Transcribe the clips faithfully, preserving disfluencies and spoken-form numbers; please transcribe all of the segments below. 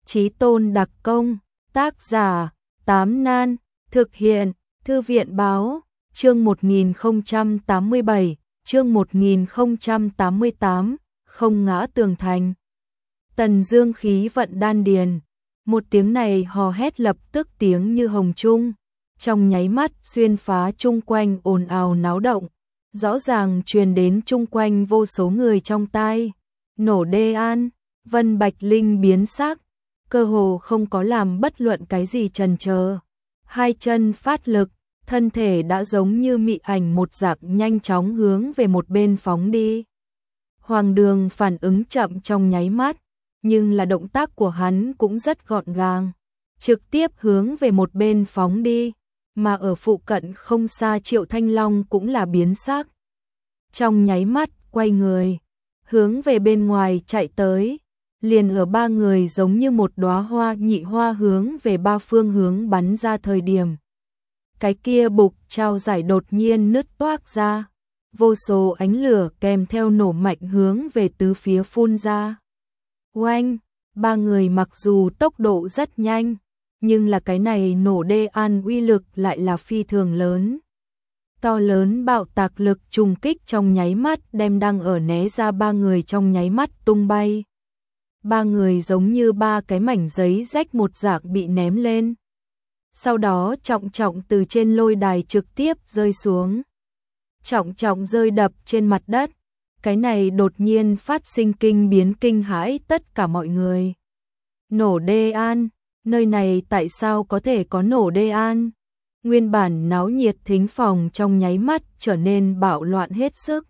Chí tôn đặc công, tác giả, Tám Nan, thực hiện, Thư viện báo, chương một nghìn không trăm tám mươi bảy, chương một nghìn không trăm tám mươi tám, không ngã tường thành. Tần Dương khí vận đan điền, một tiếng này hò hét lập tức tiếng như hồng trung, trong nháy mắt xuyên phá chung quanh ồn ào náo động, rõ ràng truyền đến chung quanh vô số người trong tai. Nổ đê an, Vân Bạch Linh biến sắc, cơ hồ không có làm bất luận cái gì chần chờ, hai chân phát lực, thân thể đã giống như mị ảnh một dạng nhanh chóng hướng về một bên phóng đi. Hoàng Đường phản ứng chậm trong nháy mắt, nhưng là động tác của hắn cũng rất gọn gàng, trực tiếp hướng về một bên phóng đi, mà ở phụ cận không xa Triệu Thanh Long cũng là biến sắc. Trong nháy mắt quay người, hướng về bên ngoài chạy tới, liền ở ba người giống như một đóa hoa nhị hoa hướng về ba phương hướng bắn ra thời điểm. Cái kia bục trao giải đột nhiên nứt toác ra, vô số ánh lửa kèm theo nổ mạnh hướng về tứ phía phun ra. Oanh, ba người mặc dù tốc độ rất nhanh, nhưng là cái này nổ đê an uy lực lại là phi thường lớn. To lớn bạo tạc lực trùng kích trong nháy mắt đem đang ở né ra ba người trong nháy mắt tung bay. Ba người giống như ba cái mảnh giấy rách một dạng bị ném lên. Sau đó trọng trọng từ trên lôi đài trực tiếp rơi xuống. Trọng trọng rơi đập trên mặt đất. Cái này đột nhiên phát sinh kinh biến kinh hãi tất cả mọi người. Nổ đê an, nơi này tại sao có thể có nổ đê an? Nguyên bản náo nhiệt thính phòng trong nháy mắt trở nên bạo loạn hết sức.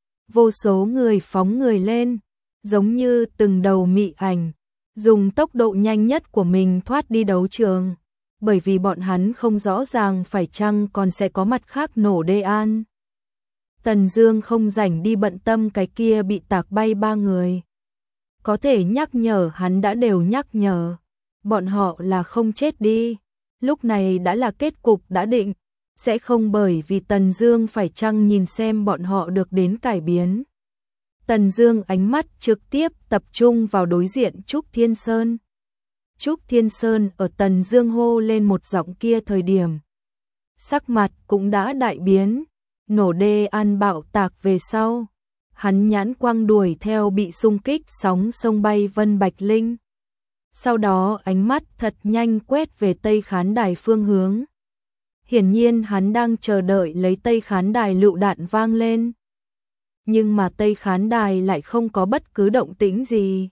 Vô số người phóng người lên, giống như từng đầu mị ảnh, dùng tốc độ nhanh nhất của mình thoát đi đấu trường, bởi vì bọn hắn không rõ ràng phải chăng còn sẽ có mặt khác nổ đê an. Tần Dương không rảnh đi bận tâm cái kia bị tạc bay ba người. Có thể nhắc nhở hắn đã đều nhắc nhở, bọn họ là không chết đi. Lúc này đã là kết cục đã định, sẽ không bởi vì Tần Dương phải chăng nhìn xem bọn họ được đến cải biến. Tần Dương ánh mắt trực tiếp tập trung vào đối diện Trúc Thiên Sơn. Trúc Thiên Sơn ở Tần Dương hô lên một giọng kia thời điểm, sắc mặt cũng đã đại biến, nổ đê an bạo tạc về sau, hắn nhãn quang đuổi theo bị xung kích sóng sông bay Vân Bạch Linh. Sau đó ánh mắt thật nhanh quét về Tây Khán Đài phương hướng. Hiển nhiên hắn đang chờ đợi lấy Tây Khán Đài lựu đạn vang lên. Nhưng mà Tây Khán Đài lại không có bất cứ động tĩnh gì.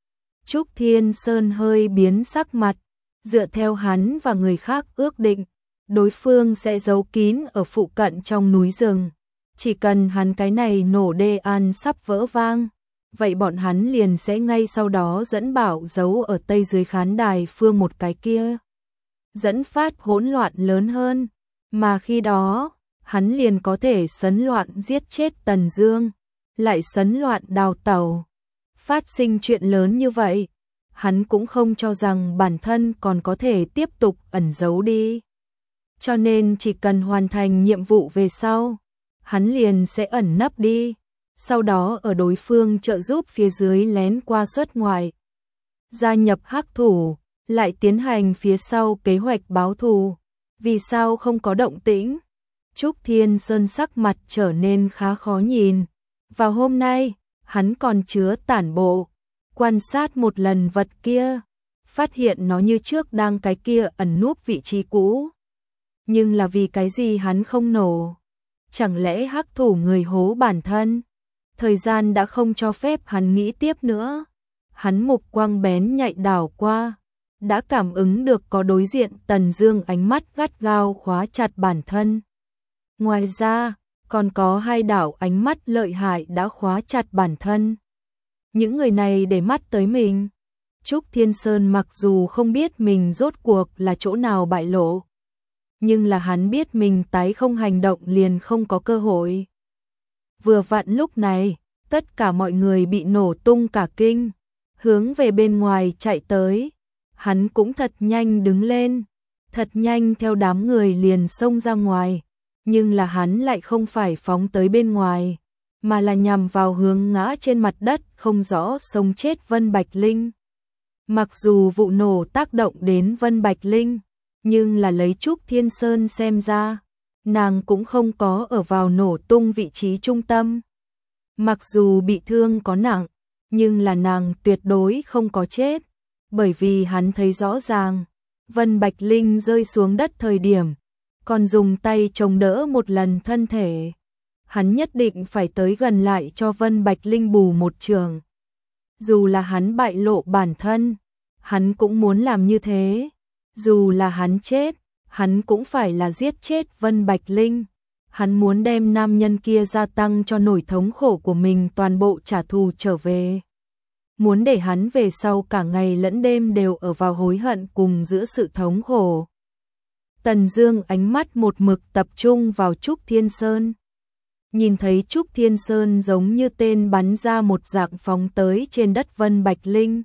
Trúc Thiên Sơn hơi biến sắc mặt, dựa theo hắn và người khác ước định, đối phương sẽ giấu kín ở phụ cận trong núi rừng. Chỉ cần hắn cái này nổ đê an sắp vỡ vang, vậy bọn hắn liền sẽ ngay sau đó dẫn bảo giấu ở Tây dưới Khán Đài phương một cái kia. Dẫn phát hỗn loạn lớn hơn, mà khi đó, hắn liền có thể sấn loạn giết chết Tần Dương, lại sấn loạn đào tẩu. Phát sinh chuyện lớn như vậy, hắn cũng không cho rằng bản thân còn có thể tiếp tục ẩn giấu đi. Cho nên chỉ cần hoàn thành nhiệm vụ về sau, hắn liền sẽ ẩn nấp đi, sau đó ở đối phương trợ giúp phía dưới lén qua xuất ngoại. Gia nhập hắc thủ, lại tiến hành phía sau kế hoạch báo thù. Vì sao không có động tĩnh? Trúc Thiên Sơn sắc mặt trở nên khá khó nhìn. Vào hôm nay, hắn còn chứa tản bộ, quan sát một lần vật kia, phát hiện nó như trước đang cái kia ẩn núp vị trí cũ. Nhưng là vì cái gì hắn không nổ? Chẳng lẽ hắc thủ người hố bản thân? Thời gian đã không cho phép hắn nghĩ tiếp nữa. Hắn mục quang bén nhạy đảo qua, đã cảm ứng được có đối diện Tần Dương ánh mắt gắt gao khóa chặt bản thân. Ngoài ra, còn có hai đảo ánh mắt lợi hại đã khóa chặt bản thân. Những người này để mắt tới mình. Trúc Thiên Sơn mặc dù không biết mình rốt cuộc là chỗ nào bại lộ, nhưng là hắn biết mình tái không hành động liền không có cơ hội. Vừa vặn lúc này, tất cả mọi người bị nổ tung cả kinh, hướng về bên ngoài chạy tới. Hắn cũng thật nhanh đứng lên, thật nhanh theo đám người liền xông ra ngoài, nhưng là hắn lại không phải phóng tới bên ngoài, mà là nhằm vào hướng ngã trên mặt đất không rõ sống chết Vân Bạch Linh. Mặc dù vụ nổ tác động đến Vân Bạch Linh, nhưng là lấy Trúc Thiên Sơn xem ra, nàng cũng không có ở vào nổ tung vị trí trung tâm. Mặc dù bị thương có nặng, nhưng là nàng tuyệt đối không có chết, bởi vì hắn thấy rõ ràng, Vân Bạch Linh rơi xuống đất thời điểm, còn dùng tay chống đỡ một lần thân thể. Hắn nhất định phải tới gần lại cho Vân Bạch Linh bù một trường. Dù là hắn bại lộ bản thân, hắn cũng muốn làm như thế. Dù là hắn chết, hắn cũng phải là giết chết Vân Bạch Linh. Hắn muốn đem nam nhân kia gia tăng cho nỗi thống khổ của mình toàn bộ trả thù trở về. Muốn để hắn về sau cả ngày lẫn đêm đều ở vào hối hận cùng giữa sự thống khổ. Tần Dương ánh mắt một mực tập trung vào Trúc Thiên Sơn. Nhìn thấy Trúc Thiên Sơn giống như tên bắn ra một dạng phóng tới trên đất Vân Bạch Linh.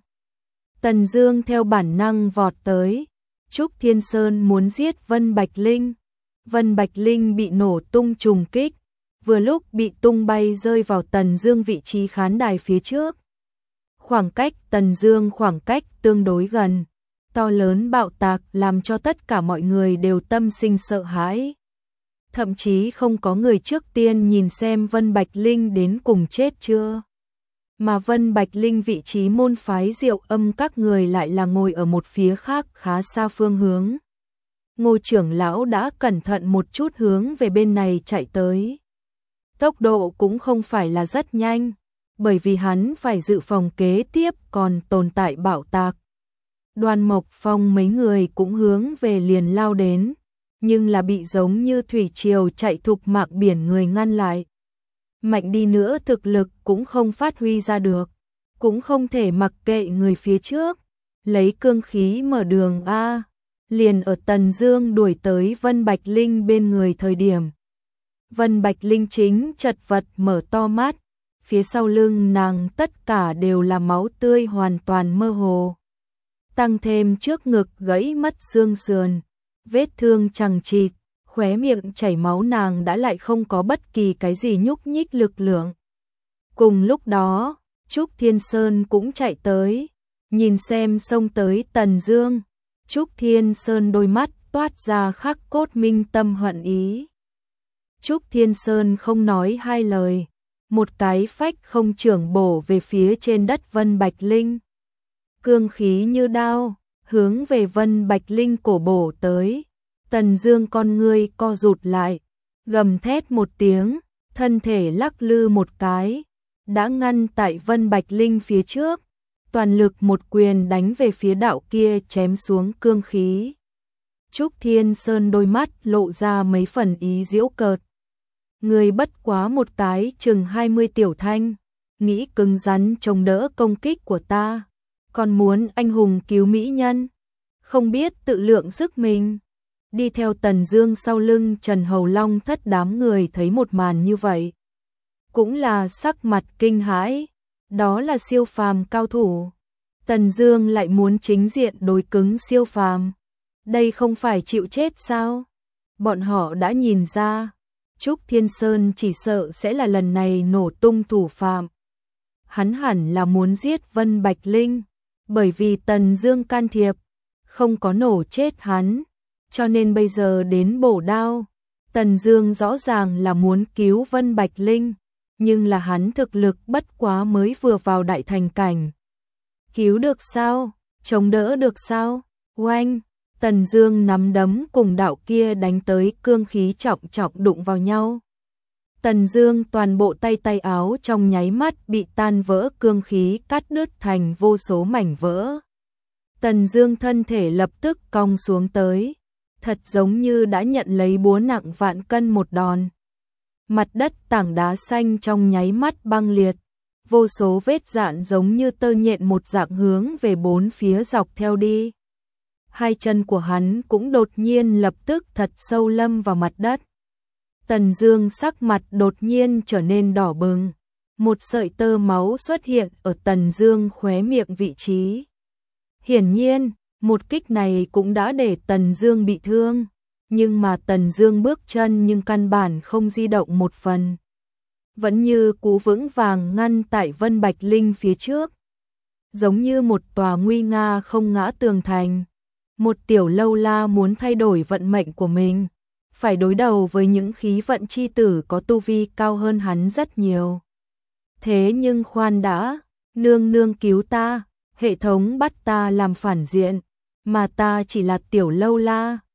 Tần Dương theo bản năng vọt tới. Trúc Thiên Sơn muốn giết Vân Bạch Linh. Vân Bạch Linh bị nổ tung trùng kích, vừa lúc bị tung bay rơi vào Tần Dương vị trí khán đài phía trước. Khoảng cách Tần Dương khoảng cách tương đối gần, to lớn bạo tạc làm cho tất cả mọi người đều tâm sinh sợ hãi. Thậm chí không có người trước tiên nhìn xem Vân Bạch Linh đến cùng chết chưa. Mà Vân Bạch Linh vị trí môn phái Diệu Âm các người lại là ngồi ở một phía khác khá xa phương hướng. Ngô trưởng lão đã cẩn thận một chút hướng về bên này chạy tới. Tốc độ cũng không phải là rất nhanh, bởi vì hắn phải dự phòng kế tiếp còn tồn tại bạo tạc. Đoàn Mộc Phong mấy người cũng hướng về liền lao đến, nhưng là bị giống như thủy triều chạy thục mạng biển người ngăn lại. Mạnh đi nữa thực lực cũng không phát huy ra được, cũng không thể mặc kệ người phía trước, lấy cương khí mở đường a. Liền ở Tần Dương đuổi tới Vân Bạch Linh bên người thời điểm, Vân Bạch Linh chính chật vật mở to mắt, phía sau lưng nàng tất cả đều là máu tươi hoàn toàn mơ hồ. Tăng thêm trước ngực gãy mất xương sườn, vết thương chằng chịt, khóe miệng chảy máu, nàng đã lại không có bất kỳ cái gì nhúc nhích lực lượng. Cùng lúc đó, Trúc Thiên Sơn cũng chạy tới, nhìn xem xông tới Tần Dương. Trúc Thiên Sơn đôi mắt toát ra khắc cốt minh tâm hận ý. Trúc Thiên Sơn không nói hai lời, một cái phách không trưởng bổ về phía trên đất Vân Bạch Linh. Cương khí như đao, hướng về Vân Bạch Linh cổ bổ tới. Tần Dương con ngươi co rụt lại, gầm thét một tiếng, thân thể lắc lư một cái, đã ngăn tại Vân Bạch Linh phía trước. Toàn lực một quyền đánh về phía đạo kia chém xuống cương khí. Trúc Thiên Sơn đôi mắt lộ ra mấy phần ý giễu cợt. Người bất quá một cái chừng hai mươi tiểu thanh, nghĩ cứng rắn chống đỡ công kích của ta, còn muốn anh hùng cứu mỹ nhân, không biết tự lượng sức mình. Đi theo Tần Dương sau lưng Trần Hầu Long thất đám người thấy một màn như vậy, cũng là sắc mặt kinh hãi. Đó là siêu phàm cao thủ. Tần Dương lại muốn chính diện đối cứng siêu phàm. Đây không phải chịu chết sao? Bọn họ đã nhìn ra, Trúc Thiên Sơn chỉ sợ sẽ là lần này nổ tung thủ phạm. Hắn hẳn là muốn giết Vân Bạch Linh, bởi vì Tần Dương can thiệp, không có nổ chết hắn, cho nên bây giờ đến bổ đao. Tần Dương rõ ràng là muốn cứu Vân Bạch Linh, nhưng là hắn thực lực bất quá mới vừa vào đại thành cảnh. Cứu được sao? Chống đỡ được sao? Oanh! Tần Dương nắm đấm cùng đạo kia đánh tới cương khí trọng trọng đụng vào nhau. Tần Dương toàn bộ tay tay áo trong nháy mắt bị tan vỡ, cương khí cắt đứt thành vô số mảnh vỡ. Tần Dương thân thể lập tức cong xuống tới, thật giống như đã nhận lấy búa nặng vạn cân một đòn. Mặt đất tảng đá xanh trong nháy mắt băng liệt, vô số vết rạn giống như tơ nhện một dạng hướng về bốn phía dọc theo đi. Hai chân của hắn cũng đột nhiên lập tức thật sâu lâm vào mặt đất. Tần Dương sắc mặt đột nhiên trở nên đỏ bừng, một sợi tơ máu xuất hiện ở Tần Dương khóe miệng vị trí. Hiển nhiên, một kích này cũng đã để Tần Dương bị thương, nhưng mà Tần Dương bước chân nhưng căn bản không di động một phần, vẫn như cú vững vàng ngăn tại Vân Bạch Linh phía trước. giống như một tòa nguy nga không ngã tường thành. Một tiểu lâu la muốn thay đổi vận mệnh của mình, phải đối đầu với những khí vận chi tử có tu vi cao hơn hắn rất nhiều. Thế nhưng khoan đã, nương nương cứu ta, hệ thống bắt ta làm phản diện, mà ta chỉ là tiểu lâu la,